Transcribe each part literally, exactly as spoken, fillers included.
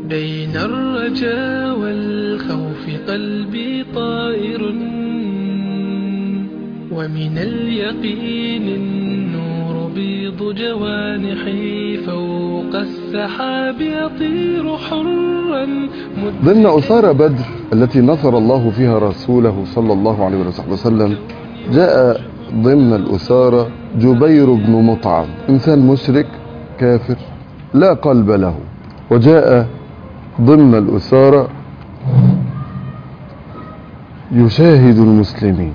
بين الرجاء والخوف قلبي طائر، ومن اليقين النور بيض جوانحي، فوق السحاب يطير حرا. ضمن أسارى بدر التي نصر الله فيها رسوله صلى الله عليه وسلم، جاء ضمن الأسارى جبير بن مطعم، إنسان مشرك كافر لا قلب له. وجاء ضمن الأسارى يشاهد المسلمين،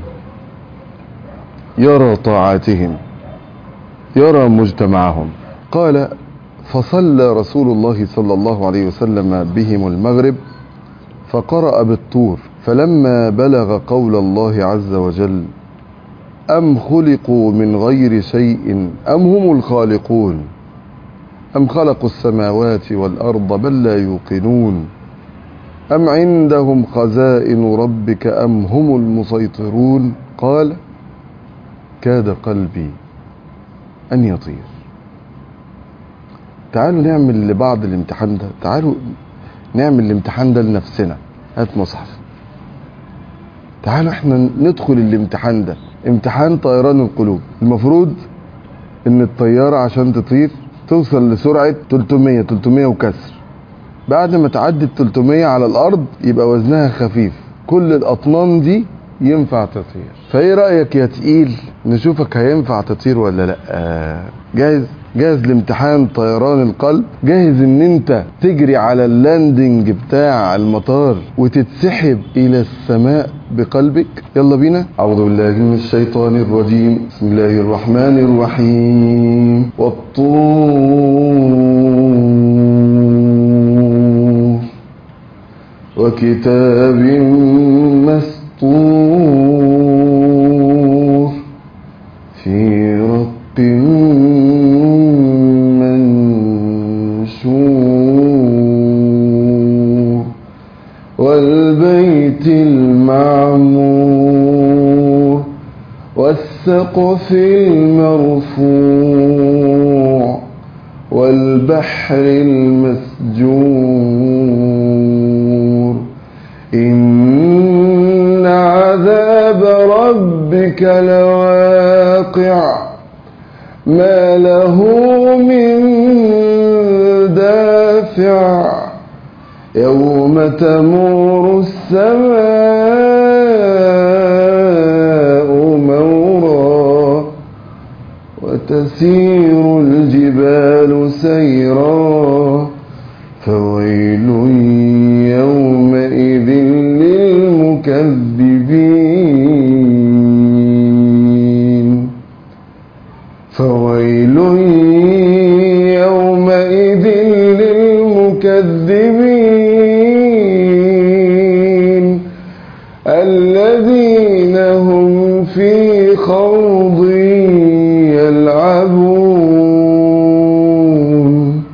يرى طاعاتهم، يرى مجتمعهم. قال: فصلى رسول الله صلى الله عليه وسلم بهم المغرب، فقرأ بالطور، فلما بلغ قول الله عز وجل: أم خلقوا من غير شيء أم هم الخالقون أم خلقوا السماوات والأرض بل لا يوقنون أم عندهم خزائن ربك أم هم المسيطرون، قال: كاد قلبي أن يطير. تعالوا نعمل لبعض الامتحان ده، تعالوا نعمل الامتحان ده لنفسنا. هات مصحف، تعالوا احنا ندخل الامتحان ده، امتحان طيران القلوب. المفروض ان الطيارة عشان تطير توصل لسرعة ثلاثمية ثلاثمية وكسر. بعد ما تعدي ثلاثمية على الارض يبقى وزنها خفيف، كل الاطنان دي ينفع تطير. فايه رأيك يا تقيل؟ نشوفك هينفع تطير ولا لا. جاهز؟ جاهز لامتحان طيران القلب؟ جاهز ان انت تجري على اللاندنج بتاع المطار وتتسحب الى السماء بقلبك؟ يلا بينا. اعوذ بالله من الشيطان الرجيم، بسم الله الرحمن الرحيم. والطور وكتاب مسطور في رق منشور والبيت المعمور والسقف المرفوع والبحر المسجور. إن عذاب ربك لواقع ما له من دافع يوم تمور السماء مورا وتسير الجبال سيرا فويل يومئذ للمكذبين فويل يومئذ للمكذبين الذين هم في خوض يلعبون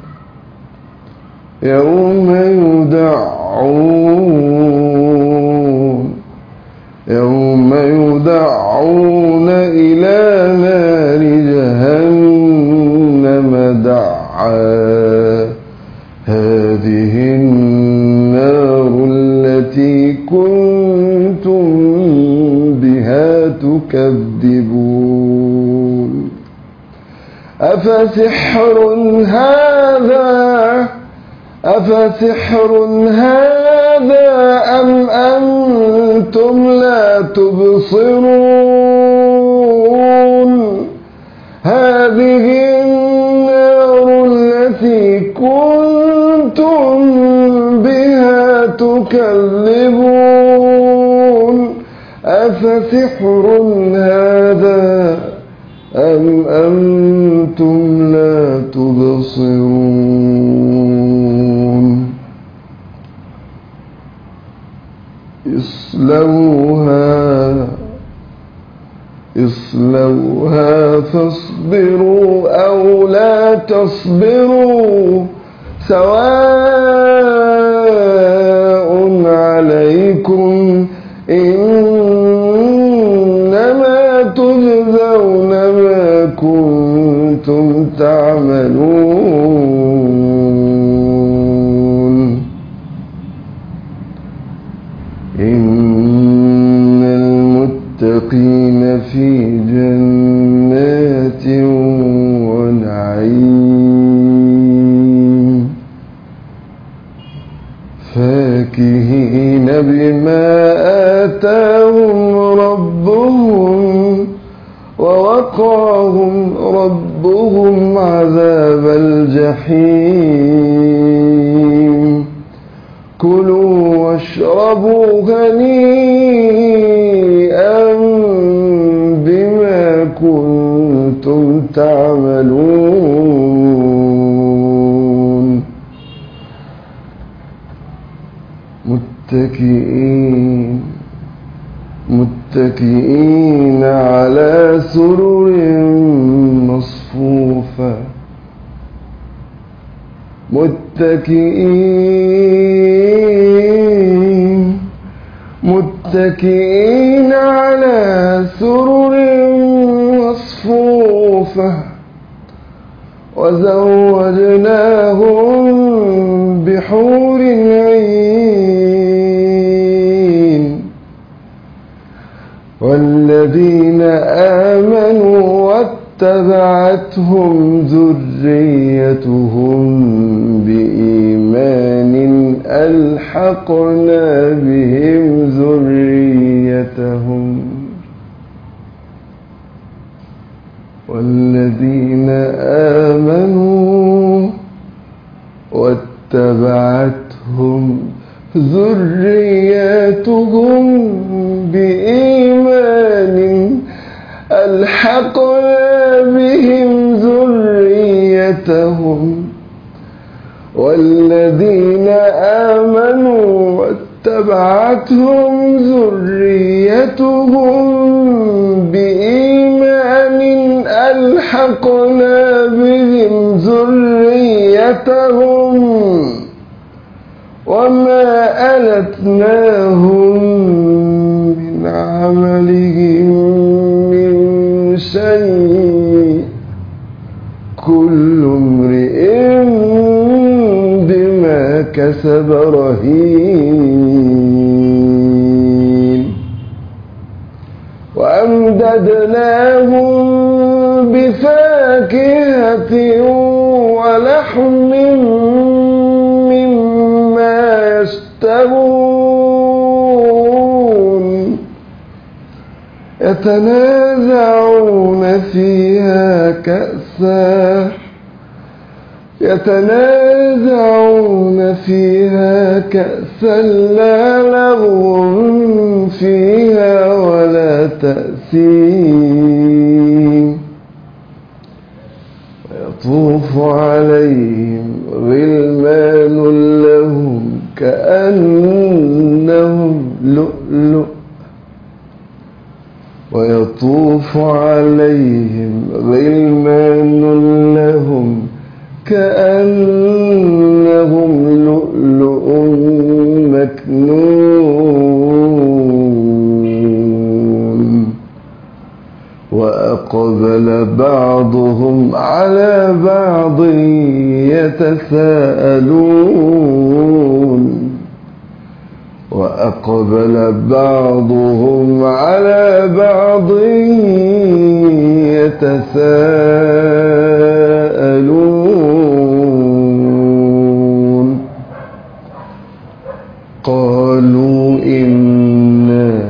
يوم يدعون يوم يدعون إلى نار جهنم دعا هذه النار التي كنتم بها تكذبون أفسحر هذا أفسحر هذا أم أنتم لا تبصرون هذه النار التي كنتم بها تكذبون أفسحر هذا أم أنتم لا تبصرون اصلوها اصلوها فاصبروا أو لا تصبروا سواء عليكم إنما تجزون ما كنتم تعملون متكئين في جنات ونعيم فاكهين بما آتاهم ربهم ووقاهم ربهم عذاب الجحيم كلوا واشربوا هنيئا بما كنتم تعملون متكئين متكئين على سرر مصفوفة متكئين متكئين على سرر مصفوفة وزوجناهم بحور عين والذين آمنوا واتبعتهم ذريتهم بإيمان ألحقنا بهم ذريتهم والذين آمنوا واتبعتهم ذريتهم بإيمان ألحقنا بهم ذريتهم والذين آمنوا واتبعتهم ذريتهم بإيمان ألحقنا بهم ذريتهم وما ألتناهم من عملهم من شيء كل امرئ بما كسب رهين وأمددناهم بفاكهة ولحم مما يشتهون يتنازعون فيها كأسا يتنازعون فيها كأسا لا لغو فيها ولا تأثيم ويطوف عليهم غلمان لهم كأنهم لؤلؤ ويطوف عليهم غلمان لهم كأنهم لؤلؤ مكنون وأقبل بعضهم على بعض يتساءلون وأقبل بعضهم على بعض يتساءلون قالوا إنا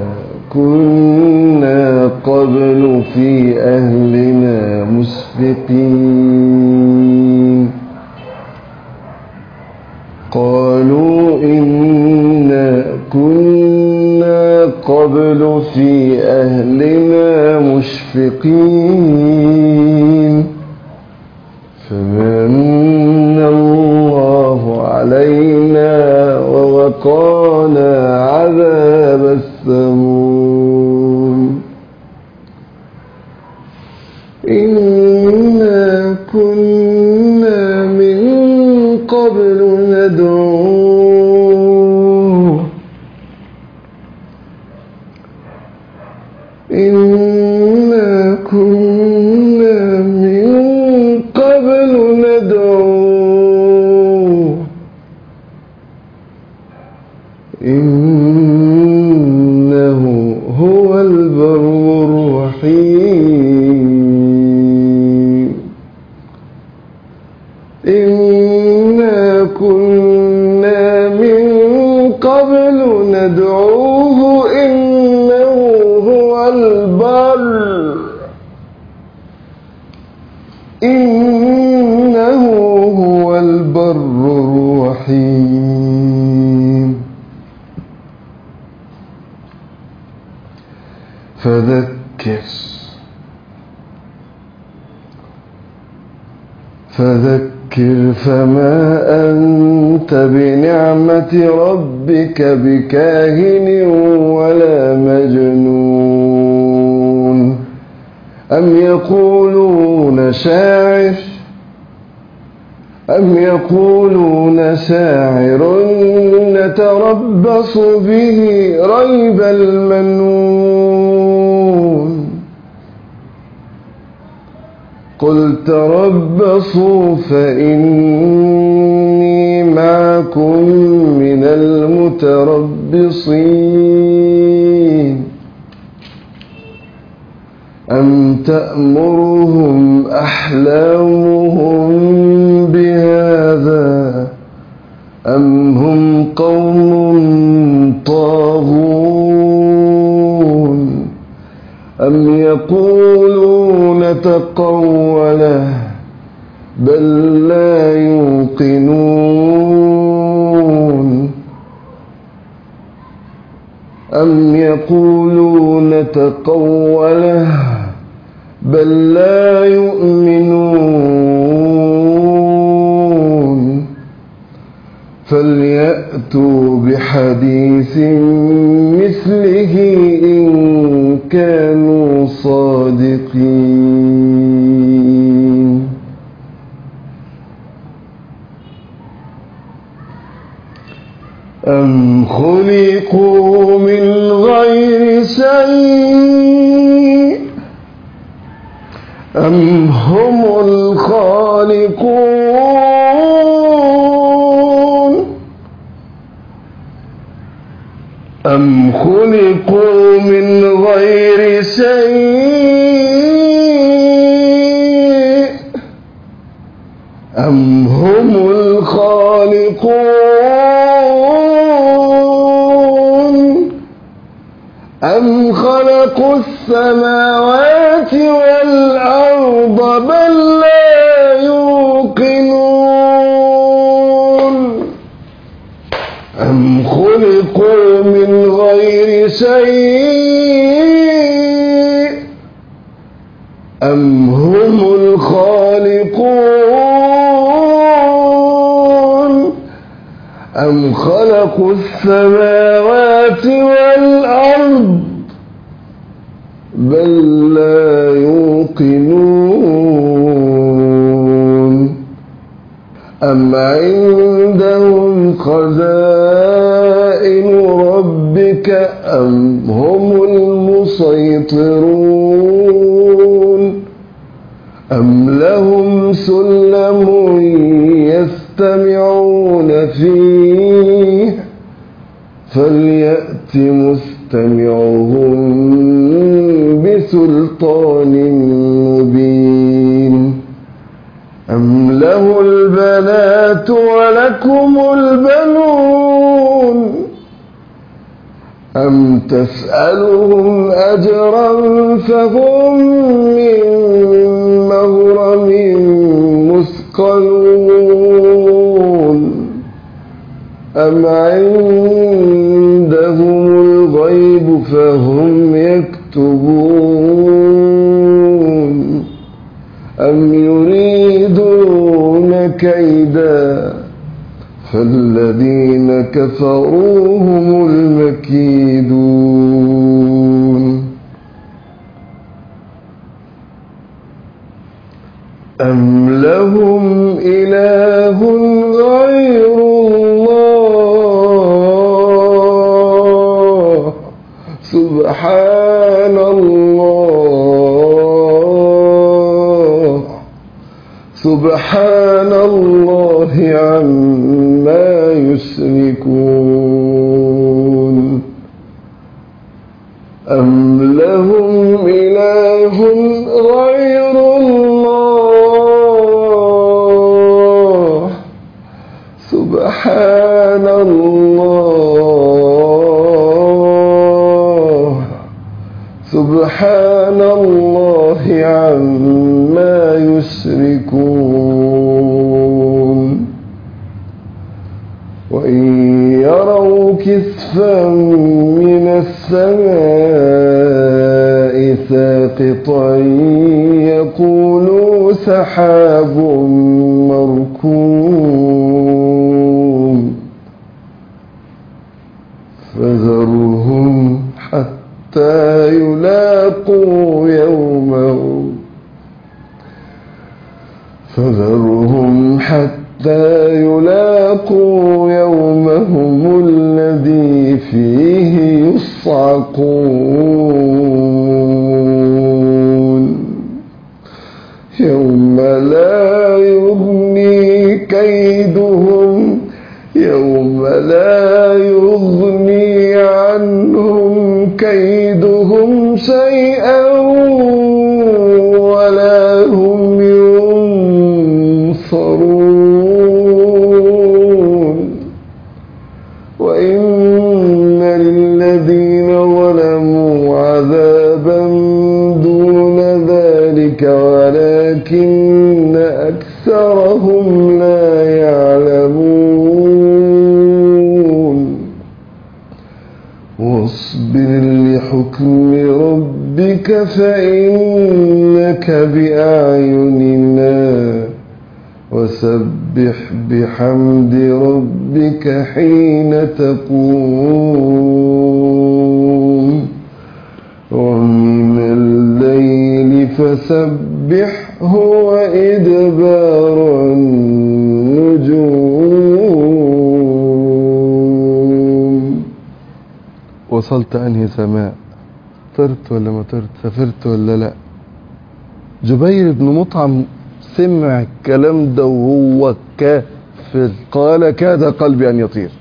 كنا قبل في أهلنا مشفقين قالوا إنا كنا قبل في أهلنا مشفقين فمن الله علينا ووقانا عذاب السموم إنا كنا من قبل ندعوه إنا كنا إنا كنا من قبل ندعوه إنه هو البر إنه هو البر الرحيم فذكر فذكر فما أنت بنعمة ربك بكاهن ولا مجنون أم يقولون شاعر أم يقولون شاعر نتربص به ريب المنون قل تربصوا فإني معكم من المتربصين أم تأمرهم أحلامهم بهذا أم هم قوم طاغون أم يقولون تقوله بل لا يوقنون أم يقولون تقوله بل لا يؤمنون فليأتوا بحديث مثله إن كانوا صادقين أم خلقوا من غير شيء أم هم الخالقون أم خلقوا من غير شيء أم هم الخالقون أم خلقوا السماوات والأرض بل لا يوقنون أم خلقوا من غير شيء أم هم الخالقون أم خلقوا السماوات والأرض بل لا يوقنون أم عندهم خزائن ربك أم هم المسيطرون أم لهم سلم يستمعون فيه فليأت مستمعهم بسلطان مبين أم له البنات ولكم البنون أم تسألهم أجرا فهم من مغرم مثقلون أم عندهم الغيب فهم يكتبون أم يريدون كيدا فالذين كفروا هم المكيدون أم لهم إله غير الله سبحان الله سبحان الله عما يشركون أم لهم إله غير الله سبحان الله سبحان الله عما يشركون وإن يروا كسفا من السماء ساقطا يقولوا سحاب مركوم فذرهم حتى يلاقوا يومهم فذرهم حتى يلاقوا يومهم الذي فيه يصعقون يوم لا يغني كيدهم يوم لا يغني عنهم كيدهم شيئا ولا هم ينصرون وإن للذين ظلموا عذابا دون ذلك ولكن أكثرهم لا يعلمون واصبر لحكم ربك فإنك بأعيننا وسبح بحمد ربك حين تقوم ومن الليل فسبحه وإدبار النجوم. وصلت أنهي سماء؟ طرت ولا ما طرت؟ سافرت ولا لا؟ جبير بن مطعم سمع الكلام ده وهو كافر، قال كاد قلبي أن يطير.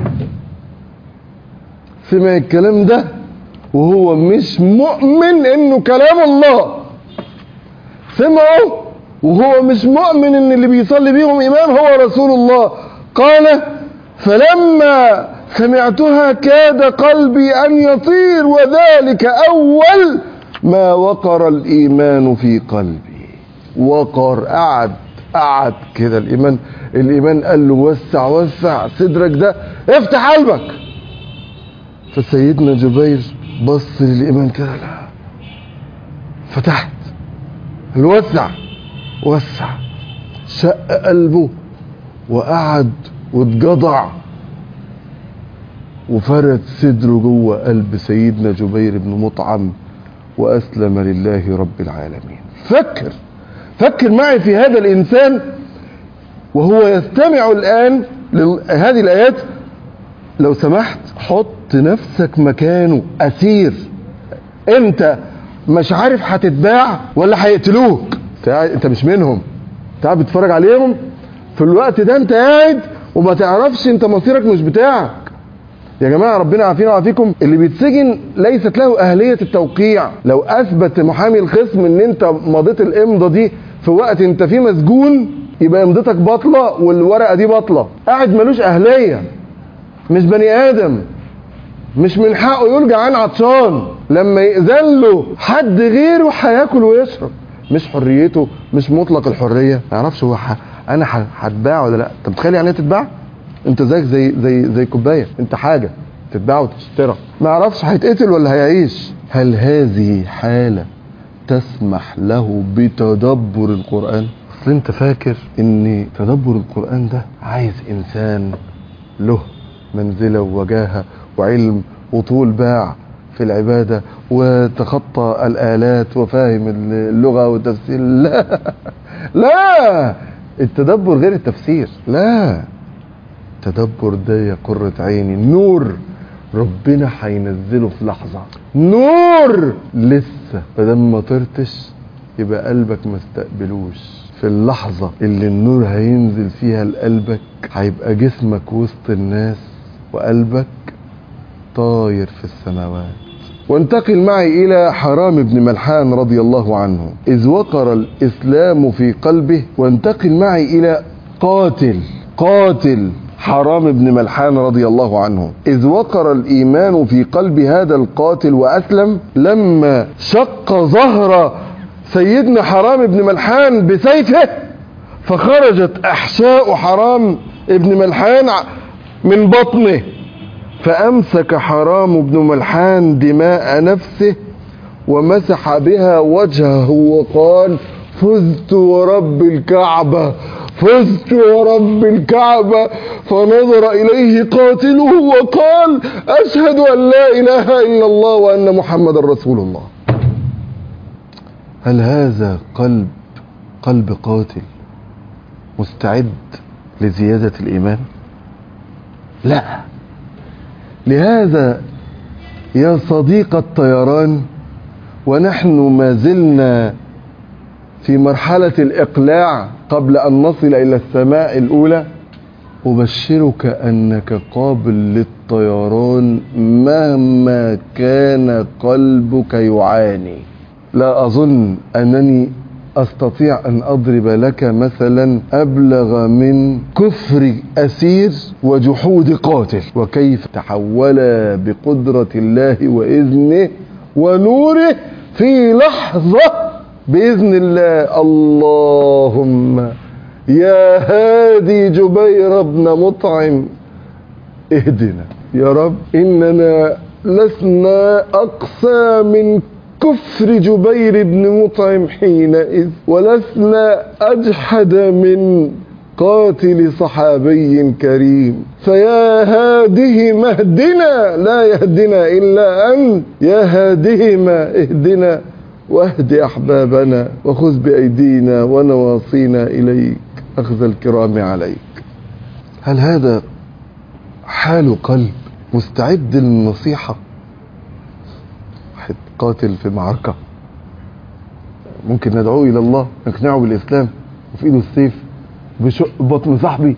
سمع الكلام ده وهو مش مؤمن انه كلام الله، سمعه وهو مش مؤمن ان اللي بيصلي بيهم امام هو رسول الله. قال فلما سمعتها كاد قلبي ان يطير وذلك اول ما وقر الايمان في قلبي. وقر، قعد قعد كده الايمان الايمان قال له وسع وسع صدرك ده، افتح قلبك. فسيدنا جبير بص للايمان كده، لا فتحت الوسع وسع، شق قلبه وقعد واتجضع وفرد صدره جوه قلب سيدنا جبير بن مطعم واسلم لله رب العالمين. فكر فكر معي في هذا الانسان وهو يستمع الان لهذه الايات. لو سمحت حط نفسك مكانه، اسير، انت مش عارف هتتباع ولا هيقتلوك، انت مش منهم، انت قاعد بتتفرج عليهم في الوقت ده، انت قاعد وما تعرفش انت مصيرك مش بتاعك. يا جماعه ربنا يعافينا ويعافيكم، اللي بيتسجن ليست له اهليه التوقيع. لو اثبت محامي الخصم ان انت مضيت الامضه دي في وقت انت فيه مسجون يبقى امضتك باطله والورقه دي باطله. قاعد ملوش اهليه، مش بني ادم، مش من حقه يقول جعان عطشان. لما يأذن له حد غيره هياكل ويشرب، مش حريته، مش مطلق الحريه. ما يعرفش هو ح... انا هتباع ولا لا. انت متخيل يعني ايه تتباع؟ انت زيك زي زي زي كوبايه، انت حاجه تتباع وتشترى. ما يعرفش هيتقتل ولا هيعيش. هل هذه حاله تسمح له بتدبر القرآن؟ اصل انت فاكر ان تدبر القرآن ده عايز انسان له منزله ووجاهه وعلم وطول باع في العبادة وتخطى الآلات وفاهم اللغة والتفسير. لا لا، التدبر غير التفسير. لا، التدبر ده يا قرة عيني نور ربنا هينزله في لحظة، نور لسه مادام ما طرتش يبقى قلبك ما استقبلوش. في اللحظة اللي النور هينزل فيها لقلبك هيبقى جسمك وسط الناس وقلبك طاير في السماوات. وانتقل معي إلى حرام بن ملحان رضي الله عنه إذ وقر الإسلام في قلبه. وانتقل معي إلى قاتل قاتل حرام بن ملحان رضي الله عنه، إذ وقر الإيمان في قلب هذا القاتل وأسلم لما شق ظهر سيدنا حرام بن ملحان بسيفه، فخرجت أحشاء حرام بن ملحان من بطنه، فأمسك حرام بن ملحان دماء نفسه ومسح بها وجهه وقال: فزت ورب الكعبة، فزت ورب الكعبة. فنظر إليه قاتله وقال: أشهد أن لا إله إلا الله وأن محمد رسول الله. هل هذا قلب قلب قاتل مستعد لزيادة الإيمان؟ لا. لهذا يا صديق الطيران، ونحن ما زلنا في مرحلة الإقلاع قبل أن نصل إلى السماء الأولى، أبشرك أنك قابل للطيران مهما كان قلبك يعاني. لا أظن أنني أستطيع أن أضرب لك مثلا أبلغ من كفر أسير وجحود قاتل، وكيف تحول بقدرة الله وإذنه ونوره في لحظة بإذن الله. اللهم يا هادي جبير بن مطعم اهدنا يا رب، إننا لسنا أقسى من كفر جبير بن مطعم حينئذ، ولسنا أجحد من قاتل صحابي كريم. فيا هادهم اهدنا، لا يهدنا إلا أنت. يا هادهما اهدنا واهد أحبابنا، وخذ بأيدينا ونواصينا إليك أخذ الكرام عليك. هل هذا حال قلب مستعد للنصيحة؟ واحد قاتل في معركة، ممكن ندعوه إلى الله، نقنعه بالإسلام، وفي إيده السيف بشق بطن صاحبي،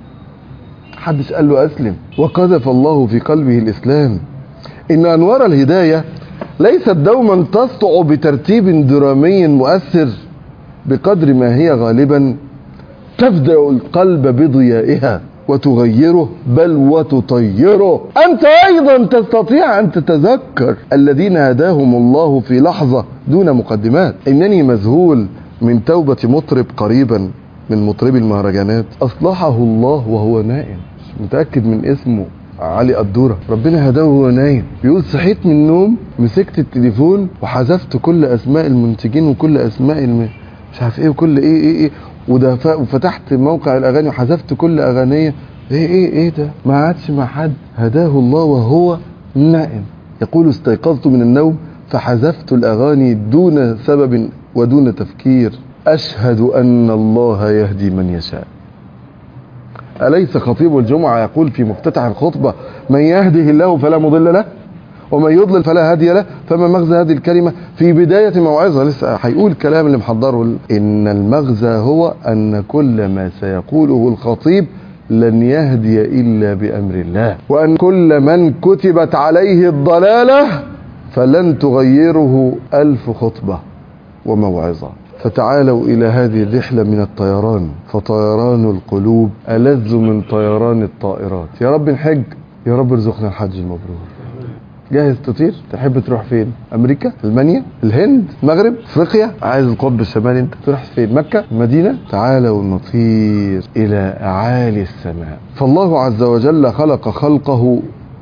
محدش قال له أسلم، وقذف الله في قلبه الإسلام. إن أنوار الهداية ليست دوما تسطع بترتيب درامي مؤثر بقدر ما هي غالبا تفدع القلب بضيائها وتغيره بل وتطيره. أنت أيضا تستطيع أن تتذكر الذين هداهم الله في لحظة دون مقدمات. إنني مذهول من توبة مطرب قريبا من مطربي المهرجانات أصلحه الله وهو نائم، مش متأكد من اسمه، علي قدورة، ربنا هداه وهو نايم. بيقول: صحيت من النوم، مسكت التليفون وحذفت كل اسماء المنتجين وكل اسماء الم... مش عارف ايه وكل ايه ايه ايه ودفع، وفتحت موقع الاغاني وحذفت كل اغانيه. ايه ايه ايه ده؟ ما عادش مع حد. هداه الله وهو نائم. يقول: استيقظت من النوم فحذفت الاغاني دون سبب ودون تفكير. اشهد ان الله يهدي من يشاء. أليس خطيب الجمعة يقول في مفتتح الخطبة: من يهده الله فلا مضل له ومن يضلل فلا هادي له؟ فما مغزى هذه الكلمة؟ في بداية موعظة لسه هيقول الكلام اللي محضره. إن المغزى هو أن كل ما سيقوله الخطيب لن يهدي إلا بأمر الله، وأن كل من كتبت عليه الضلالة فلن تغيره ألف خطبة وموعظة. فتعالوا إلى هذه الرحلة من الطيران، فطيران القلوب ألذ من طيران الطائرات. يا رب نحج، يا رب ارزقنا الحج المبرور. جاهز تطير؟ تحب تروح فين؟ أمريكا؟ ألمانيا؟ الهند؟ المغرب؟ أفريقيا؟ عايز القطب الشمالي أنت؟ تروح فين؟ مكة؟ المدينة؟ تعالوا نطير إلى أعالي السماء. فالله عز وجل خلق خلقه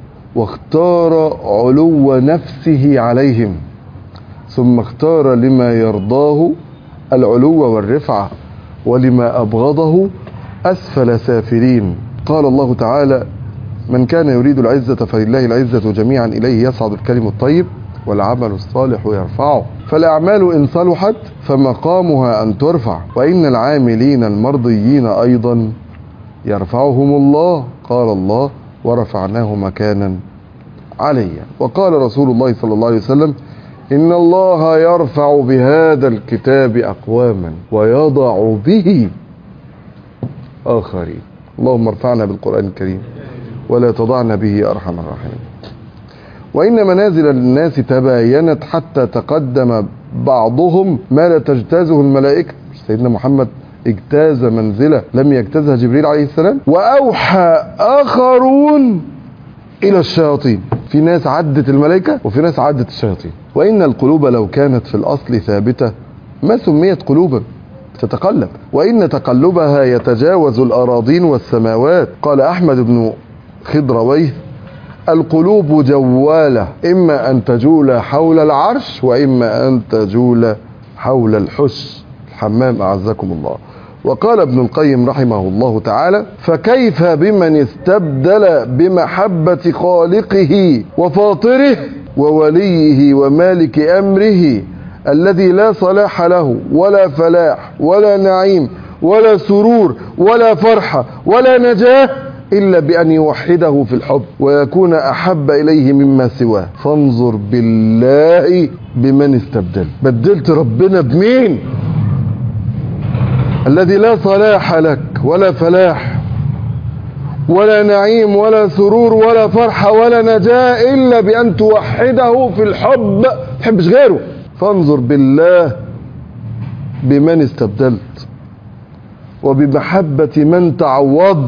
واختار علو نفسه عليهم، ثم اختار لما يرضاه العلو والرفعة، ولما أبغضه أسفل سافلين. قال الله تعالى: من كان يريد العزة فلله العزة جميعا إليه يصعد الكلم الطيب والعمل الصالح يرفعه. فالأعمال إن صلحت فمقامها أن ترفع، وإن العاملين المرضيين أيضا يرفعهم الله. قال الله: ورفعناه مكانا عليا. وقال رسول الله صلى الله عليه وسلم: إن الله يرفع بهذا الكتاب أقواما ويضع به آخرين. اللهم ارفعنا بالقرآن الكريم ولا تضعنا به أرحم الراحمين. وإن منازل الناس تباينت حتى تقدم بعضهم ما لا تجتازه الملائكة. سيدنا محمد اجتاز منزلة لم يجتازها جبريل عليه السلام. وأوحى آخرون إلى الشياطين، في ناس عدت الملائكة وفي ناس عدت الشياطين. وإن القلوب لو كانت في الأصل ثابتة ما سميت قلوبا، تتقلب، وإن تقلبها يتجاوز الأراضين والسماوات. قال أحمد بن خضرويه: القلوب جوالة، إما أن تجول حول العرش وإما أن تجول حول الحش، الحمام أعزكم الله. وقال ابن القيم رحمه الله تعالى: فكيف بمن استبدل بمحبة خالقه وفاطره ووليه ومالك أمره الذي لا صلاح له ولا فلاح ولا نعيم ولا سرور ولا فرحة ولا نجاة إلا بأن يوحده في الحب ويكون أحب إليه مما سواه. فانظر بالله بمن استبدل، بدلت ربنا بمين؟ الذي لا صلاح لك ولا فلاح ولا نعيم ولا سرور ولا فرحة ولا نجاة إلا بأن توحده في الحب، ما تحبش غيره. فانظر بالله بمن استبدلت وبمحبة من تعوضت.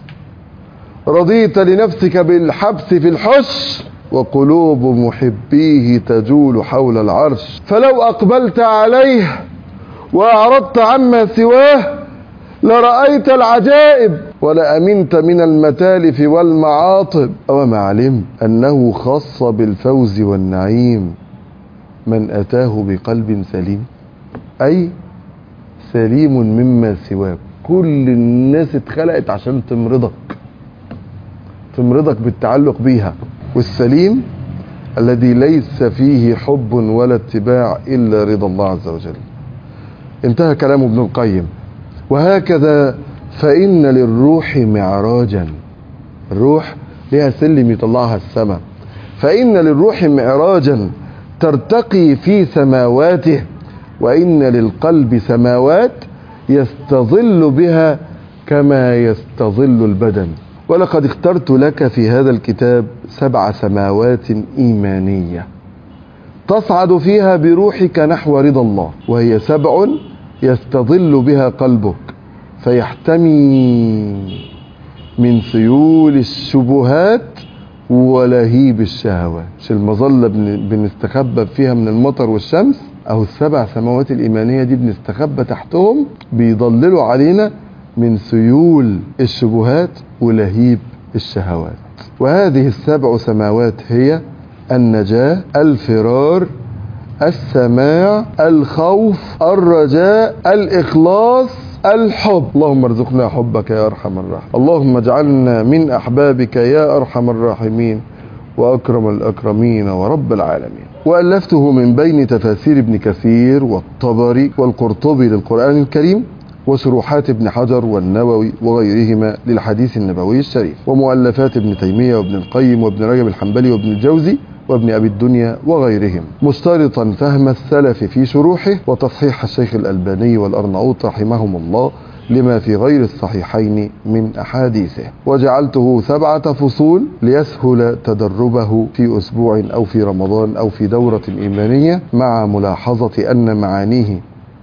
رضيت لنفسك بالحبس في الحش وقلوب محبيه تجول حول العرش. فلو أقبلت عليه وأعرضت عما سواه لرأيت العجائب ولأمنت من المتالف والمعاطب. وما علمت أنه خص بالفوز والنعيم من أتاه بقلب سليم، أي سليم مما سواه. كل الناس اتخلقت عشان تمرضك، تمرضك بالتعلق بيها. والسليم الذي ليس فيه حب ولا اتباع إلا رضا الله عز وجل. انتهى كلام ابن القيم. وهكذا فإن للروح معراجا، الروح لها سلم يطلعها السماء. فإن للروح معراجا ترتقي في سماواته، وإن للقلب سماوات يستظل بها كما يستظل البدن. ولقد اخترت لك في هذا الكتاب سبع سماوات إيمانية تصعد فيها بروحك نحو رضا الله، وهي سبع يستظل بها قلبك فيحتمي من سيول الشبهات ولهيب الشهوات. مش المظلة بنستخبى فيها من المطر والشمس؟ أو السبع سماوات الإيمانية دي بنستخبى تحتهم، بيضللوا علينا من سيول الشبهات ولهيب الشهوات. وهذه السبع سماوات هي النجاة، الفرار، السماع، الخوف، الرجاء، الإخلاص، الحب. اللهم ارزقنا حبك يا أرحم الراحمين. اللهم اجعلنا من أحبابك يا أرحم الراحمين وأكرم الأكرمين ورب العالمين. وألفته من بين تفاسير ابن كثير والطبري والقرطبي للقرآن الكريم، وشروحات ابن حجر والنووي وغيرهما للحديث النبوي الشريف، ومؤلفات ابن تيمية وابن القيم وابن رجب الحنبلي وابن الجوزي وابن أبي الدنيا وغيرهم، مشترطا فهم السلف في شروحه وتصحيح الشيخ الألباني والأرناؤوط رحمهم الله لما في غير الصحيحين من أحاديثه. وجعلته سبعة فصول ليسهل تدربه في أسبوع أو في رمضان أو في دورة إيمانية، مع ملاحظة أن معانيه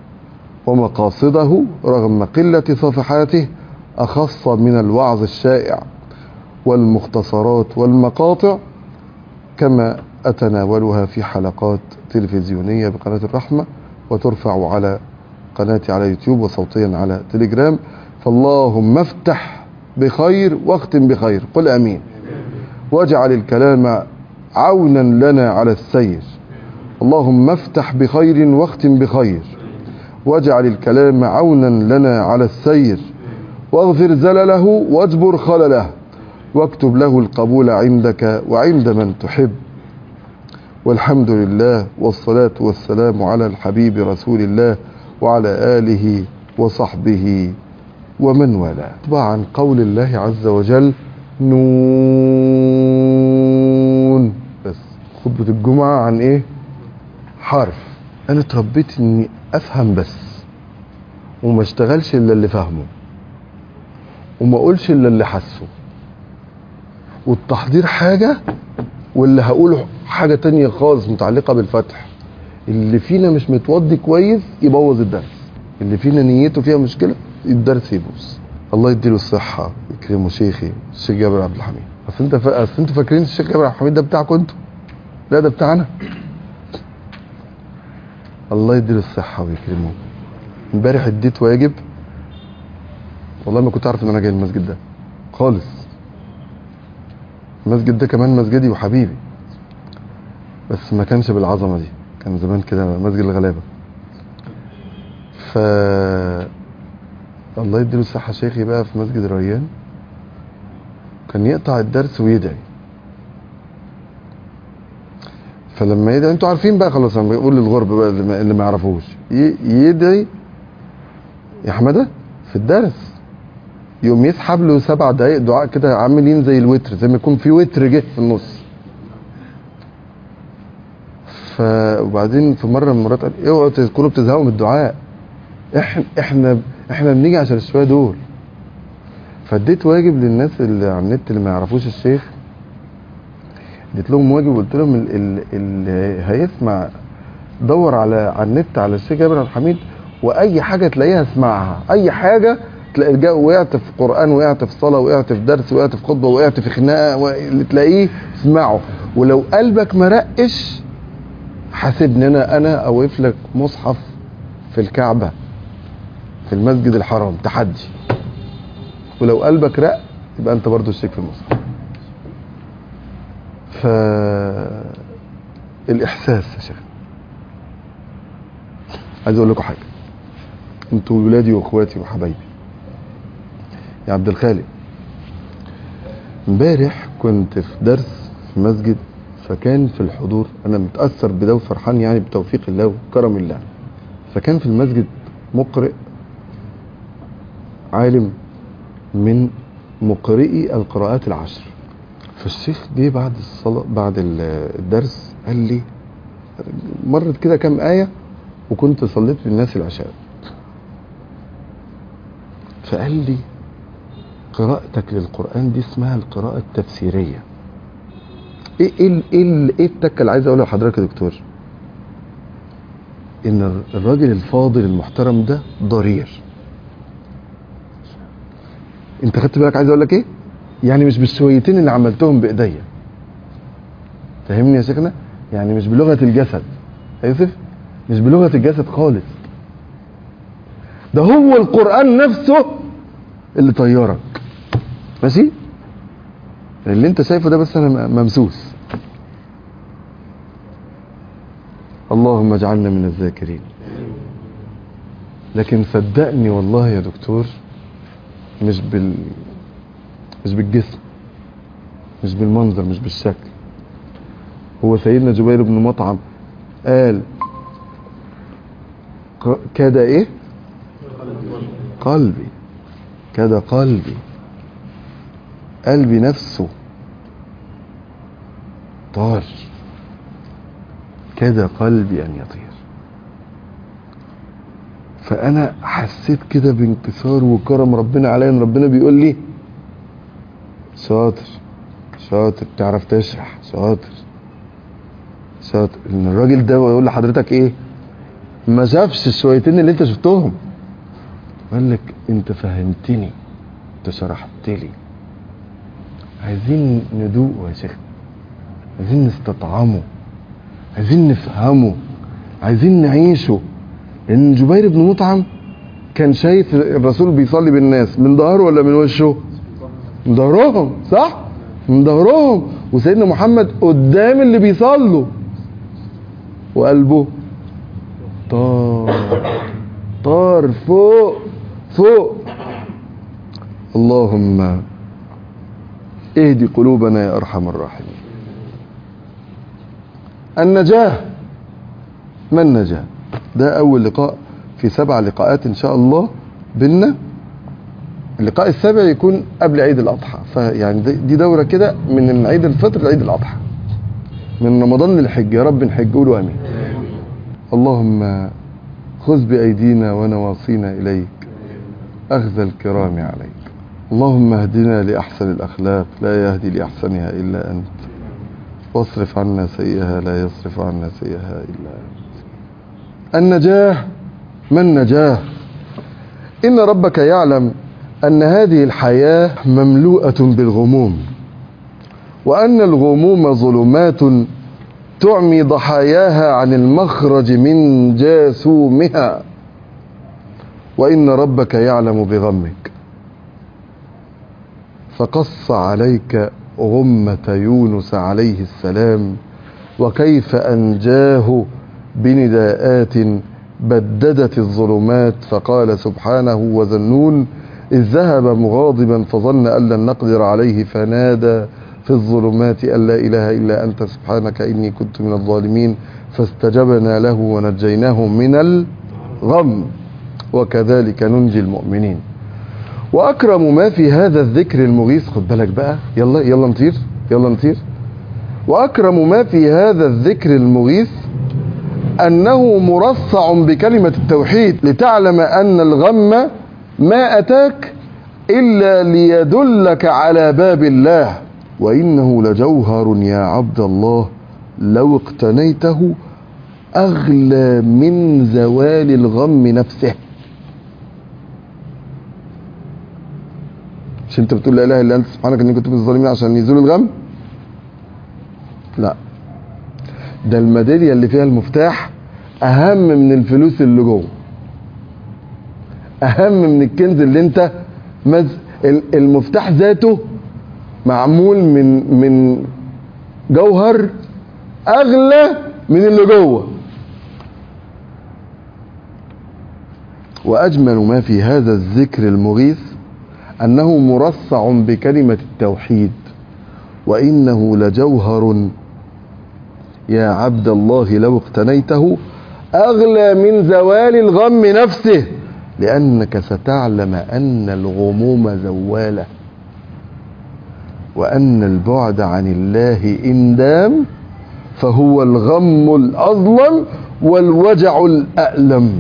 ومقاصده رغم قلة صفحاته أخص من الوعظ الشائع والمختصرات والمقاطع، كما أتناولها في حلقات تلفزيونية بقناة الرحمة، وترفع على قناتي على يوتيوب وصوتيا على تليجرام. فاللهم افتح بخير واختم بخير، قل أمين. واجعل الكلام عونا لنا على السير. اللهم افتح بخير واختم بخير، واجعل الكلام عونا لنا على السير، واغفر زلله واجبر خلله، واكتب له القبول عندك وعند من تحب. والحمد لله والصلاة والسلام على الحبيب رسول الله وعلى آله وصحبه ومن والاه. طبعا قول الله عز وجل نون. بس خطبة الجمعة عن ايه؟ حرف. انا اتربيت اني افهم بس وما اشتغلش الا اللي فهمه وما اقولش الا اللي حسه، والتحضير حاجة واللي هقوله حاجة تانية خالص متعلقة بالفتح. اللي فينا مش متوضي كويس يبوظ الدرس. اللي فينا نيته فيها مشكله الدرس يبوظ. الله يديله الصحه ويكرمه شيخي الشيخ جابر عبد الحميد. اصل انت فا... اصل انتوا فاكرين الشيخ جابر عبد الحميد ده بتاعكم انتوا؟ لا ده بتاعنا. الله يديله الصحه ويكرمه. امبارح اديت واجب، والله ما كنت اعرف ان انا جاي المسجد ده خالص. المسجد ده كمان مسجدي وحبيبي، بس ما كانش بالعظمه دي، كان زمان كده مسجد الغلابه. ف الله يديله الصحه شيخي بقى في مسجد الريان كان يقطع الدرس ويدعي. فلما يدعي انتوا عارفين بقى خلاص، انا بقول للغرب بقى اللي ما يعرفوش، يدعي يا حماده في الدرس يقوم يسحب له سبع دقايق دعاء كده عاملين زي الوتر، زي ما يكون في وتر جه في النص. ف وبعدين في مره من المرات قال اوعوا تكونوا بتزهقوا من الدعاء، احنا احنا احنا بنيجي عشان الشويه دول. فاديت واجب للناس اللي على النت اللي ما يعرفوش الشيخ، اديت لهم واجب وقلت لهم اللي هيسمع دور على على النت على الشيخ جابر عبد الحميد، واي حاجه تلاقيها اسمعها، اي حاجه تلاقي جا وقعت في قران، وقعت في صلاه، وقعت في درس، وقعت في خطبه، وقعت في خناقه، اللي تلاقيه اسمعه. ولو قلبك ما رقش حاسبني انا انا اوقف لك مصحف في الكعبه في المسجد الحرام تحدي، ولو قلبك رق يبقى انت برضو الشيخ في المصحف. ف الاحساس يا شيخ، عايز اقول لكم حاجه، انتوا ولادي واخواتي وحبايبي. يا عبد الخالق امبارح كنت في درس في مسجد، فكان في الحضور انا متاثر بده وفرحان يعني بتوفيق الله وكرم الله. فكان في المسجد مقرئ عالم من مقرئي القراءات العشر. فالشيخ جه بعد الصلاه بعد الدرس قال لي، مرت كده كام ايه وكنت صليت للناس العشاء، فقال لي قراءتك للقرآن دي اسمها القراءة التفسيرية. ايه ايه ايه ايه التكه اللي عايز اقولها لحضرتك يا دكتور؟ ان الراجل الفاضل المحترم ده ضرير. انت خدت بالك عايز اقول لك ايه؟ يعني مش بالشويتين اللي عملتهم بايديا، فاهمني يا شيخنا؟ يعني مش بلغة الجسد، يوسف مش بلغة الجسد خالص، ده هو القرآن نفسه اللي طيرك. ماشي؟ اللي انت شايفه ده بس انا ممسوس. اللهم اجعلنا من الذاكرين. لكن صدقني والله يا دكتور، مش بال مش بالجسم، مش بالمنظر، مش بالشكل. هو سيدنا جبير بن مطعم قال كاد ايه؟ قلبي، كاد قلبي، قلبي نفسه طار، كاد قلبي ان يطير. فانا حسيت كده بانكسار وكرم ربنا عليا، ان ربنا بيقول لي شاطر شاطر، تعرف تشرح، شاطر شاطر. ان الراجل ده يقول لحضرتك ايه؟ ما شافش الشويتين اللي انت شفتهم، قال لك انت فهمتني، انت شرحت لي. عايزين ندوقه يا شيخ، عايزين نستطعمه، عايزين نفهمه، عايزين نعيشه. ان جبير بن مطعم كان شايف الرسول بيصلي بالناس من ظهره ولا من وشه؟ من ظهرهم، صح؟ من ظهرهم. وسيدنا محمد قدام اللي بيصلوا، وقلبه طار طار فوق فوق. اللهم اهدي قلوبنا يا ارحم الراحمين. النجاة، ما النجاة؟ ده اول لقاء في سبع لقاءات ان شاء الله بينا. اللقاء السابع يكون قبل عيد الاضحى، فيعني دي دوره كده من عيد الفطر لعيد الاضحى، من رمضان للحج. يا رب نحج، قولوا امين. اللهم خذ بايدينا ونواصينا اليك اخذ الكرام عليك. اللهم اهدنا لاحسن الاخلاق لا يهدي لاحسنها الا انت، واصرف عنا سيئها لا يصرف عنا سيئها الا انت. النجاه، ما النجاه؟ إن ربك يعلم أن هذه الحياة مملوءة بالغموم، وأن الغموم ظلمات تعمي ضحاياها عن المخرج من جاثومها، وإن ربك يعلم بغمك، فقص عليك غمة يونس عليه السلام، وكيف أنجاه بنداءات بددت الظلمات، فقال سبحانه وذنون إذ ذهب مغاضبا فظن أن لن نقدر عليه فنادى في الظلمات أن لا إله إلا أنت سبحانك إني كنت من الظالمين، فاستجبنا له ونجيناه من الغم، وكذلك ننجي المؤمنين. وأكرم ما في هذا الذكر المغيث، خد بالك بقى، يلا يلا نطير يلا نطير. وأكرم ما في هذا الذكر المغيث أنه مرصع بكلمة التوحيد، لتعلم أن الغم ما أتاك إلا ليدلك على باب الله، وإنه لجوهر يا عبد الله لو اقتنيته أغلى من زوال الغم نفسه. مش انت بتقول لا اله الا انت سبحانك اني كنت من الظالمين عشان يزول الغم؟ لا، ده الميداليه اللي فيها المفتاح اهم من الفلوس اللي جوه، اهم من الكنز اللي انت مز... المفتاح ذاته معمول من من جوهر اغلى من اللي جوه. واجمل ما في هذا الذكر المغيث أنه مرصع بكلمة التوحيد، وإنه لجوهر يا عبد الله لو اقتنيته أغلى من زوال الغم نفسه، لأنك ستعلم أن الغموم زوالة، وأن البعد عن الله إن دام فهو الغم الأظلم والوجع الأألم.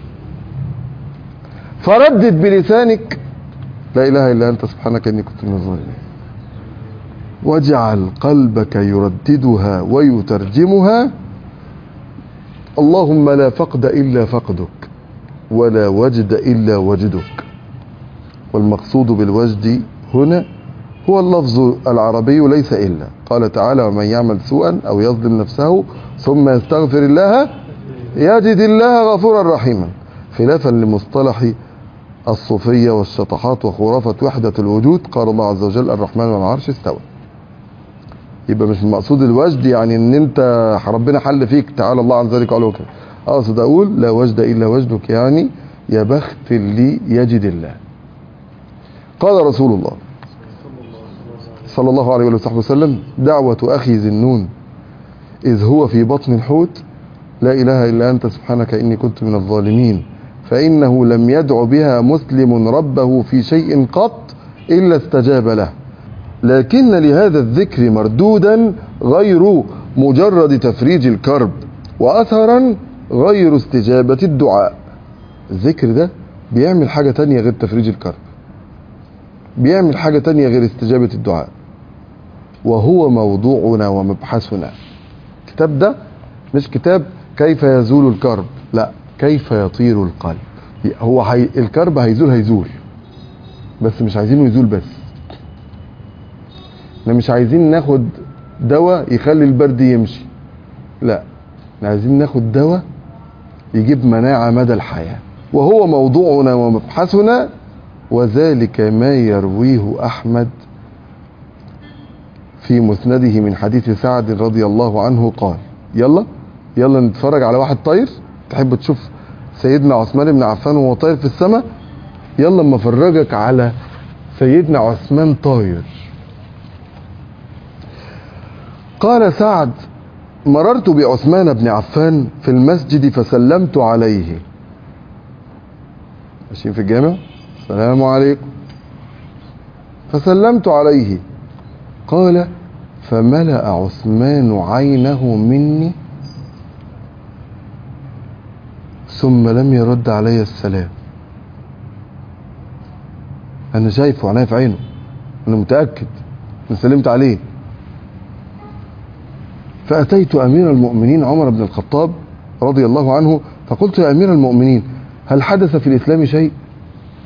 فردد بلسانك لا إله إلا أنت سبحانك إني كنت من الظالمين، واجعل قلبك يرددها ويترجمها اللهم لا فقد إلا فقدك، ولا وجد إلا وجدك. والمقصود بالوجد هنا هو اللفظ العربي ليس إلا، قال تعالى ومن يعمل سوءا أو يظلم نفسه ثم يستغفر الله يجد الله غفورا رحيما، خلافا لمصطلح الصوفية والشطحات وخرافة وحدة الوجود. قال الله عز وجل الرحمن على العرش استوى. يبقى مش المقصود الوجد يعني ان انت ربنا حل فيك تعالى الله عن ذلك علوك، اقصد اقول لا وجد الا وجدك، يعني يا بخت اللي يجد الله. قال رسول الله صلى الله عليه وصحبه وسلم دعوة اخي ذنون اذ هو في بطن الحوت لا اله الا انت سبحانك اني كنت من الظالمين، فإنه لم يدع بها مسلم ربه في شيء قط إلا استجاب له، لكن لهذا الذكر مردودا غير مجرد تفريج الكرب، وأثرا غير استجابة الدعاء. الذكر ده بيعمل حاجة تانية غير تفريج الكرب، بيعمل حاجة تانية غير استجابة الدعاء، وهو موضوعنا ومبحثنا. الكتاب ده مش كتاب كيف يزول الكرب، لا، كيف يطير القلب. هو هي الكرب هيزول هيزول، بس مش عايزينه يزول بس. احنا مش عايزين ناخد دواء يخلي البرد يمشي، لا، احنا عايزين ناخد دواء يجيب مناعة مدى الحياة، وهو موضوعنا ومبحثنا. وذلك ما يرويه أحمد في مسنده من حديث سعد رضي الله عنه قال يلا يلا نتفرج على واحد طاير. تحب تشوف سيدنا عثمان بن عفان وهو طاير في السماء؟ يلا اما افرجك على سيدنا عثمان طاير. قال سعد مررت بعثمان بن عفان في المسجد فسلمت عليه، ماشيين في الجامع السلام عليكم، فسلمت عليه. قال فملأ عثمان عينه مني ثم لم يرد علي السلام. انا شايفه عينيا في عينه، انا متأكد انا سلمت عليه. فأتيت أمير المؤمنين عمر بن الخطاب رضي الله عنه فقلت يا أمير المؤمنين هل حدث في الإسلام شيء؟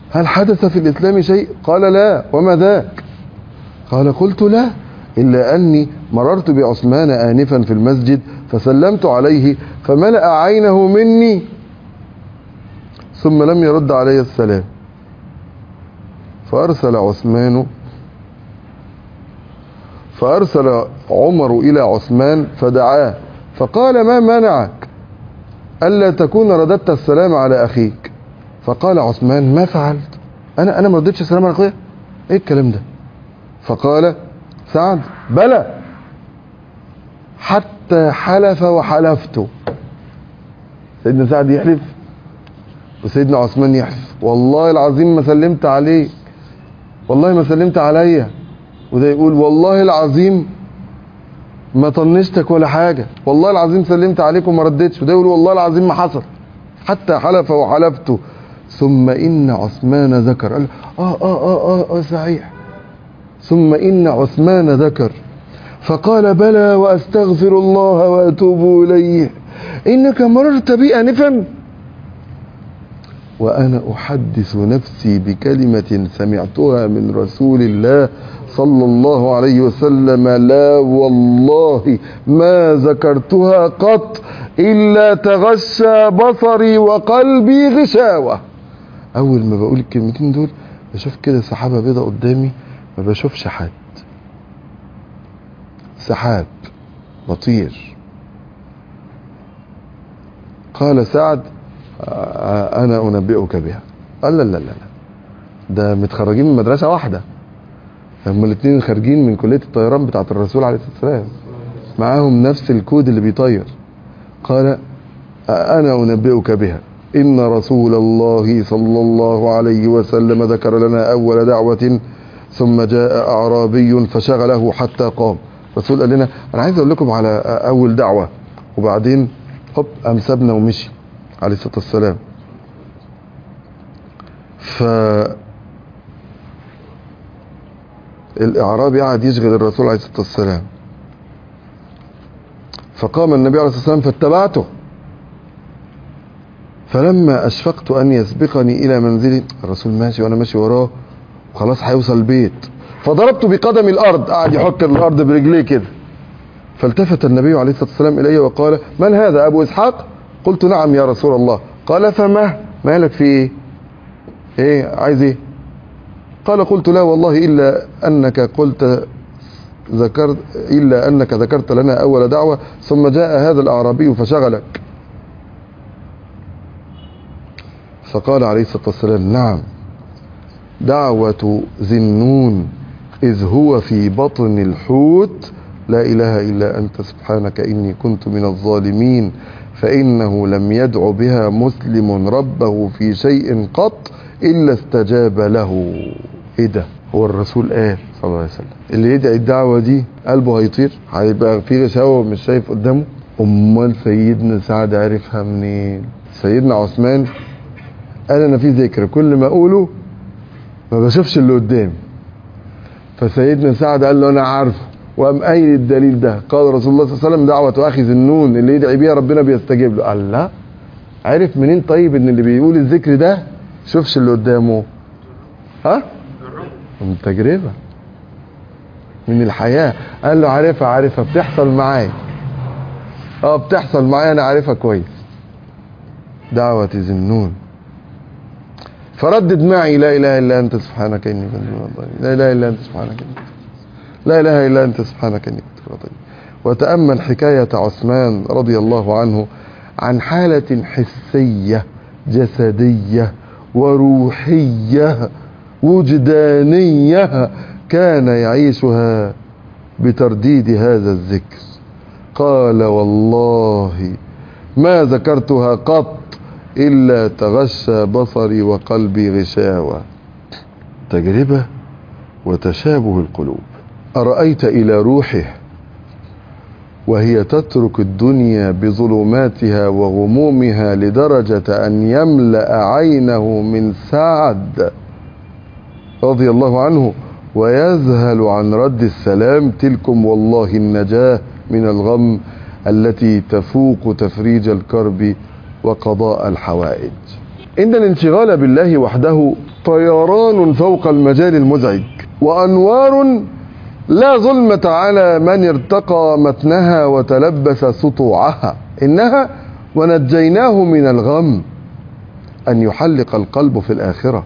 هل حدث في الإسلام شيء؟ قال لا. وما ذاك؟ قال قلت لا، إلا أني مررت بعثمان آنفا في المسجد فسلمت عليه فملأ عينه مني ثم لم يرد علي السلام، فأرسل عثمان فأرسل عمر إلى عثمان فدعاه فقال ما منعك ألا تكون رددت السلام على أخيك؟ فقال عثمان ما فعلت، أنا أنا ما رددتش السلام على أخويا، إيه الكلام ده؟ فقال سعد بلى، حتى حلف وحلفت. سيدنا سعد يحلف وسيدنا عثمان يحلف، والله العظيم ما سلمت عليك، والله ما سلمت عليا، وده يقول والله العظيم ما طنشتك ولا حاجة، والله العظيم سلمت عليك وما ردتش، وده يقول والله العظيم ما حصل، حتى حلف وحلفت. ثم إن عثمان ذكر، قال آه آه آه آه, آه صحيح. ثم إن عثمان ذكر فقال بلى وأستغفر الله وأتوب إليه، إنك مررت بي آنفا وأنا أحدث نفسي بكلمة سمعتها من رسول الله صلى الله عليه وسلم لا والله ما ذكرتها قط إلا تغشى بصري وقلبي غشاوة. أول ما بقول الكلمتين دول بشوف كده سحابة بيضة قدامي، ما بشوفش حد، سحاب بطير. قال سعد أنا أنبئك بها. قال لا لا لا ده متخرجين من مدرسة واحدة، هم الاثنين خارجين من كلية الطيران بتاعة الرسول عليه الصلاة والسلام، معاهم نفس الكود اللي بيطير. قال أنا أنبئك بها، إن رسول الله صلى الله عليه وسلم ذكر لنا أول دعوة ثم جاء أعرابي فشغله حتى قام. الرسول قال لنا أنا عايز أقول لكم على أول دعوة، وبعدين هوب قام سابنا ومشي عليه الصلاة والسلام. ف الإعرابي قعد يشغل الرسول عليه الصلاة والسلام، فقام النبي عليه الصلاة والسلام فاتبعته، فلما أشفقت أن يسبقني إلى منزلي، الرسول ماشي وأنا ماشي وراه وخلاص هيوصل البيت، فضربت بقدم الأرض، قعد يحك الأرض برجليه كده، فالتفت النبي عليه الصلاة والسلام إلي وقال من هذا أبو إسحاق؟ قلت نعم يا رسول الله. قال فما مالك في إيه؟ إيه عايز إيه؟ قال قلت لا والله إلا أنك قلت ذكرت إلا أنك ذكرت لنا أول دعوة ثم جاء هذا الأعرابي فشغلك. فقال عليه الصلاة والسلام نعم دعوة ذي النون إذ هو في بطن الحوت لا إله إلا أنت سبحانك إني كنت من الظالمين، فإنه لم يدع بها مسلم ربه في شيء قط إلا استجاب له. إيه ده؟ هو الرسول قال صلى الله عليه وسلم اللي يدعي الدعوة دي قلبه هيطير، هيبقى في غشاوة ومش شايف قدامه. أمال سيدنا سعد عرفها منين؟ سيدنا عثمان قال أنا في ذكر كل ما أقوله ما بشوفش اللي قدامي، فسيدنا سعد قال له أنا عارفه، وقام قايل الدليل ده، قال رسول الله صلى الله عليه وسلم دعوة أخي ذي النون اللي يدعي بيها ربنا بيستجيب له. قال لا، عرف منين طيب ان اللي بيقول الذكر ده شوفش اللي قدامه؟ ها؟ من تجربة، من الحياة. قال له عارفها عارفها بتحصل معايا، اه بتحصل معايا انا عارفها كويس. دعوة ذي النون، فردد معي لا اله الا انت سبحانك اني كنت من الظالمين، لا اله الا انت سبحانك اني لا اله الا انت سبحانك اني كنت من الظالمين. وتأمل حكاية عثمان رضي الله عنه عن حالة حسية جسدية وروحية وجدانية كان يعيشها بترديد هذا الذكر. قال والله ما ذكرتها قط إلا تغشى بصري وقلبي غشاوة. تجربة وتشابه القلوب. أرأيت إلى روحه وهي تترك الدنيا بظلماتها وغمومها لدرجة أن يملأ عينه من سعد رضي الله عنه ويذهل عن رد السلام. تلكم والله النجاة من الغم التي تفوق تفريج الكرب وقضاء الحوائج. إن الانشغال بالله وحده طيران فوق المجال المزعج، وأنوار لا ظلمة على من ارتقى متنها وتلبس سطوعها، إنها ونجيناه من الغم أن يحلق القلب في الآخرة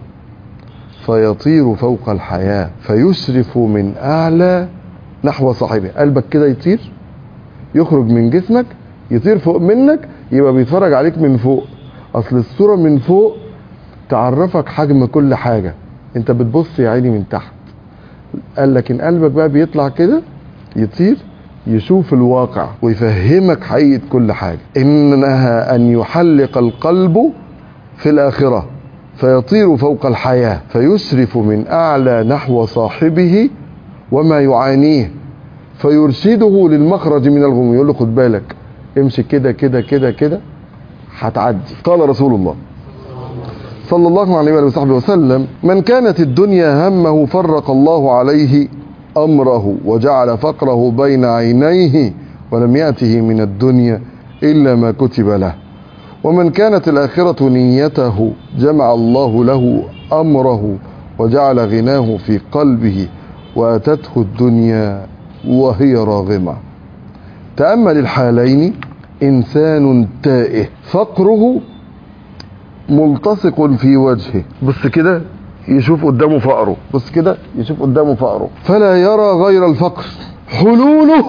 فيطير فوق الحياة فيشرف من أعلى نحو صاحبه. قلبك كده يطير، يخرج من جسمك، يطير فوق منك، يبقى بيتفرج عليك من فوق. أصل الصورة من فوق تعرفك حجم كل حاجة، انت بتبص يا عيني من تحت. قال لكن قلبك بقى بيطلع كده يطير، يشوف الواقع ويفهمك حقيقة كل حاجة. إنها أن يحلق القلب في الآخرة فيطير فوق الحياة فيشرف من أعلى نحو صاحبه وما يعانيه فيرشده للمخرج من الغم. يقول له خد بالك، امشي كده كده كده كده هتعدي. قال رسول الله صلى الله عليه وآله وصحبه وسلم: من كانت الدنيا همه فرق الله عليه أمره وجعل فقره بين عينيه ولم يأته من الدنيا إلا ما كتب له. ومن كانت الآخرة نيته جمع الله له أمره وجعل غناه في قلبه وأتته الدنيا وهي راغمة. تأمل الحالين: إنسان تائه فقره ملتصق في وجهه، بص كده يشوف قدامه فقره، بص كده يشوف قدامه فقره فلا يرى غير الفقر، حلوله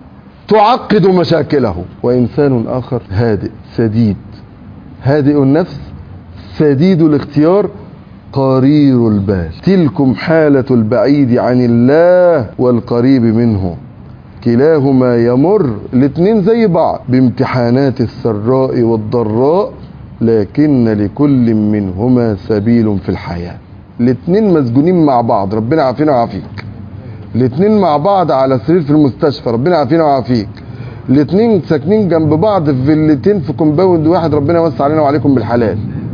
تعقد مشاكله. وإنسان آخر هادئ سديد، هادئ النفس سديد الاختيار قرير البال. تلكم حالة البعيد عن الله والقريب منه، كلاهما يمر، الاتنين زي بعض، بامتحانات السراء والضراء، لكن لكل منهما سبيل في الحياة. الاتنين مسجونين مع بعض، ربنا عافينا وعافيك. الاتنين مع بعض على سرير في المستشفى، ربنا عافينا وعافيك. الاتنين ساكنين جنب بعض في فيلتين في كومباوند واحد، ربنا يوسع علينا وعليكم بالحلال.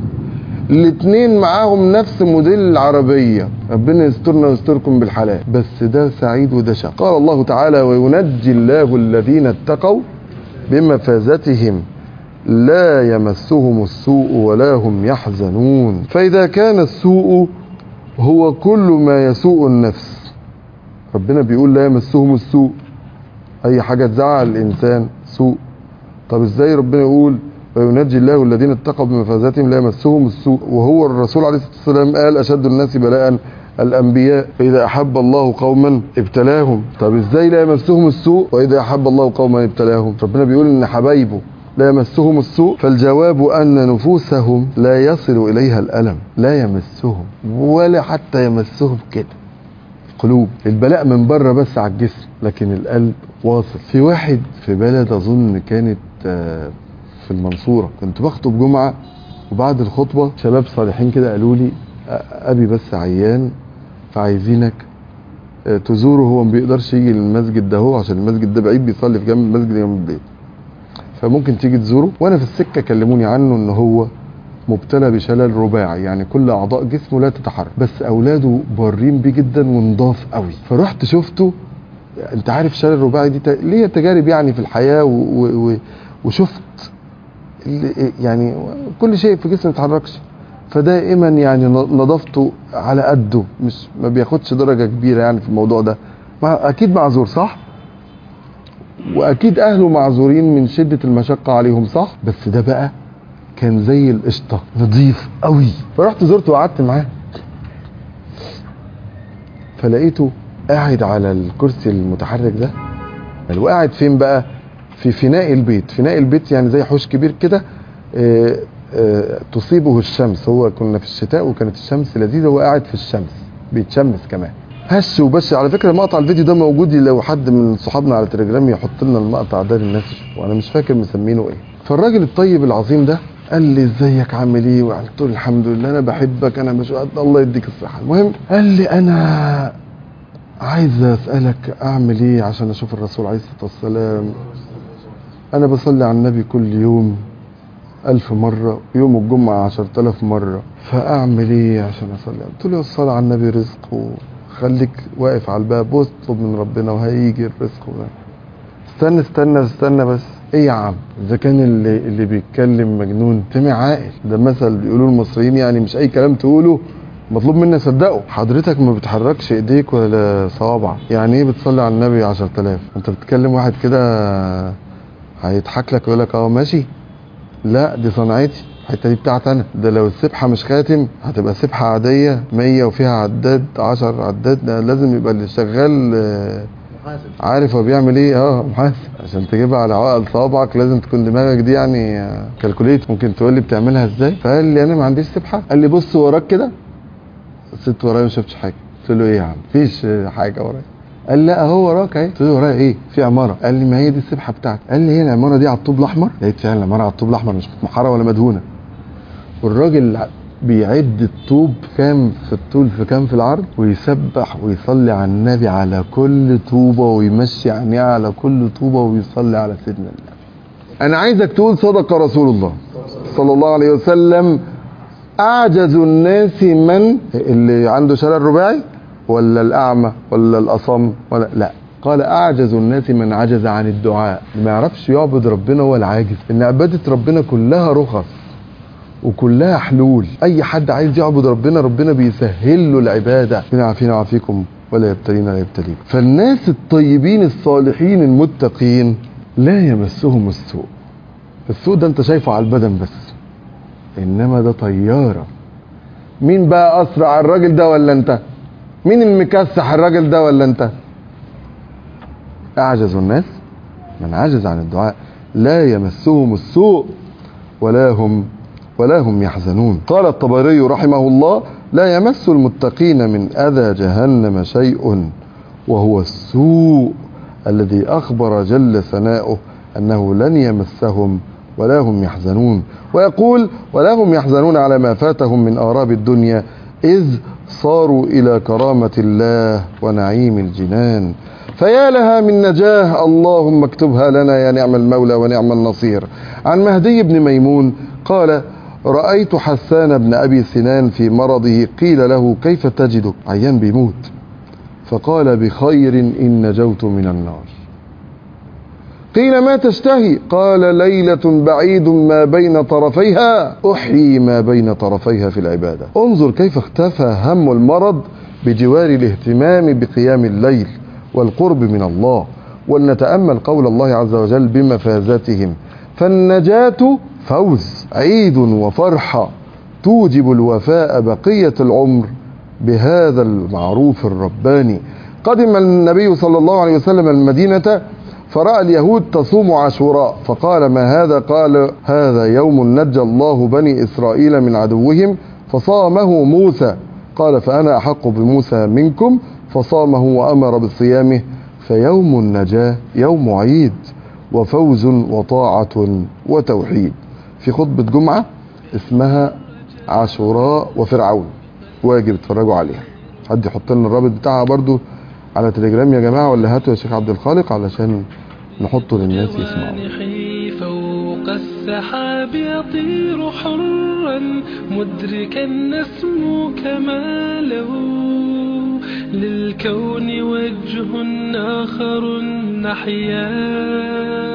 الاتنين معاهم نفس موديل العربية، ربنا يسترنا ويستركم بالحلال، بس ده سعيد وده شقي. قال الله تعالى: وينجي الله الذين اتقوا بمفازتهم لا يمسهم السوء ولا هم يحزنون. فإذا كان السوء هو كل ما يسوء النفس، ربنا بيقول لا يمسهم السوء، أي حاجة تزعل الإنسان سوء. طب إزاي ربنا يقول وينجي الله الذين اتقوا بمفازتهم لا يمسهم السوء، وهو الرسول عليه الصلاة والسلام قال أشد الناس بلاء الأنبياء، فإذا أحب الله قوما ابتلاهم. طب إزاي لا يمسهم السوء وإذا أحب الله قوما ابتلاهم؟ ربنا بيقول إن حبايبه لا يمسهم السوء، فالجواب أن نفوسهم لا يصل إليها الألم، لا يمسهم ولا حتى يمسهم كده. قلوب البلاء من بره بس على الجسم، لكن القلب واصل. في واحد في بلد أظن كانت في المنصورة، كنت بخطب جمعة، وبعد الخطبة شباب صالحين كده قالوا لي أبي بس عيان فعايزينك تزوره، هو ما بيقدرش يجي للمسجد ده هو عشان المسجد ده بعيد، بيصلي في جنب المسجد جنب البيت، فممكن تيجي تزوره. وانا في السكة كلموني عنه ان هو مبتلى بشلل رباعي، يعني كل اعضاء جسمه لا تتحرك، بس اولاده بارين بيه جدا ونضاف قوي. فرحت شفته. انت عارف شلل رباعي دي ليه تجارب يعني في الحياة، و... و... وشفت يعني كل شيء في جسمه ما يتحركش، فدائما يعني نظافته على قده، مش ما بياخدش درجة كبيرة يعني في الموضوع ده. اكيد معذور صح، واكيد اهله معذورين من شدة المشقة عليهم صح، بس ده بقى كان زي القشطة نظيف قوي. فرحت زرته وقعدت معاه، فلقيته قاعد على الكرسي المتحرك ده. وقاعد فين بقى؟ في فناء البيت. فناء البيت يعني زي حوش كبير كده، اه اه تصيبه الشمس. هو كنا في الشتاء وكانت الشمس لذيذة، وهو قاعد في الشمس بيتشمس كمان، هش وبش. على فكرة مقطع الفيديو ده موجود، لو حد من صحابنا على تليجرام يحط لنا المقطع ده للناس، وانا مش فاكر مسمينه ايه. فالراجل الطيب العظيم ده قال لي ازيك عامل ايه، وقلت له الحمد لله انا بحبك، انا مش الله يديك الصحة. المهم قال لي انا عايز اسالك اعمل ايه عشان اشوف الرسول عليه الصلاه والسلام. انا بصلي على النبي كل يوم ألف مرة، يوم الجمعة عشرة آلاف مرة، فأعمل إيه عشان أصلي؟ قلت له الصلاة على النبي رزق، وخليك واقف على الباب واطلب من ربنا وهيجي الرزق. استنى استنى استنى بس. إيه يا عم؟ إذا كان اللي, اللي بيتكلم مجنون سمع عاقل، ده مثل بيقولوه المصريين، يعني مش أي كلام تقوله مطلوب مني اصدقه. حضرتك ما بتحركش ايديك ولا صوابعك، يعني ايه بتصلي على النبي عشرة آلاف؟ انت بتتكلم واحد كده هيضحك لك ويقول لك اه ماشي؟ لا دي صنعتي، الحته دي بتاعتي انا. ده لو السبحه مش خاتم هتبقى سبحه عاديه مية وفيها عداد عشر عداد. ده لازم يبقى اللي شغال محاسب عارف هو بيعمل ايه. اه محاسب. عشان تجيبها على عقل صوابعك لازم تكون دماغك دي يعني كالكوليت. ممكن تقول لي بتعملها ازاي؟ فقال لي انا ما عنديش سبحه. قال لي بص وراك كده. بصيت ورايا ما شفتش حاجه. قلت له ايه يا عم؟ مفيش حاجه ورايا. قال لي لا اهو وراك اهي. قلت له ورايا ايه؟ في عماره. قال لي ما هي دي السبحه بتاعتي. قال لي هي العماره دي على الطوب الاحمر؟ لقيت فعلا العماره على الطوب الاحمر مش متمحره ولا مدهونه. والراجل بيعد الطوب كام في الطول في كام في العرض، ويسبح ويصلي على النبي على كل طوبه، ويمشي عينيه على كل طوبه، ويصلي على سيدنا النبي. انا عايزك تقول صدق رسول الله صلى الله عليه وسلم. اعجز الناس من اللي عنده شلل رباعي ولا الاعمى ولا الاصم ولا لا؟ قال اعجز الناس من عجز عن الدعاء. ما يعرفش يعبد ربنا هو العاجز. ان عباده ربنا كلها رخص وكلها حلول. اي حد عايز يعبد ربنا ربنا بيسهل له العباده. ربنا يعافينا ويعافيكم ولا يبتلينا لا يبتليكم. فالناس الطيبين الصالحين المتقين لا يمسهم السوء. السوء ده انت شايفه على البدن بس، انما ده طياره. مين بقى اسرع، الراجل ده ولا انت؟ مين المكسح، الراجل ده ولا انت؟ اعجز الناس من عجز عن الدعاء لا يمسهم السوء ولا هم ولا هم يحزنون. قال الطبري رحمه الله لا يمس المتقين من اذى جهنم شيء وهو السوء الذي اخبر جل ثناؤه انه لن يمسهم ولا هم يحزنون. ويقول ولا هم يحزنون على ما فاتهم من آراب الدنيا إذ صاروا إلى كرامة الله ونعيم الجنان. فيا لها من نجاه اللهم اكتبها لنا يا نعم المولى ونعم النصير. عن مهدي بن ميمون قال رأيت حسان بن أبي سنان في مرضه، قيل له كيف تجدك؟ عيان بيموت. فقال بخير إن نجوت من النار. قيل ما تشتهي؟ قال ليلة بعيد ما بين طرفيها أحيي ما بين طرفيها في العبادة. انظر كيف اختفى هم المرض بجوار الاهتمام بقيام الليل والقرب من الله. ولنتأمل قول الله عز وجل بمفازتهم. فالنجاة فوز، عيد وفرحة توجب الوفاء بقية العمر بهذا المعروف الرباني. قدم النبي صلى الله عليه وسلم المدينة فرأى اليهود تصوم عاشوراء، فقال ما هذا؟ قال هذا يوم نجى الله بني إسرائيل من عدوهم فصامه موسى. قال فأنا أحق بموسى منكم فصامه وأمر بصيامه. فيوم النجاة يوم عيد وفوز وطاعة وتوحيد. في خطبة جمعة اسمها عاشوراء وفرعون، واجب تتفرجوا عليها. حد يحط لنا الرابط بتاعها برضو على تليجرام يا جماعة، ولا هاتوا يا شيخ عبد الخالق علشان نحطه للناس يسمعوا. فوق السحاب يطير حرا مدركا نسمو كماله للكون وجه آخر نحيا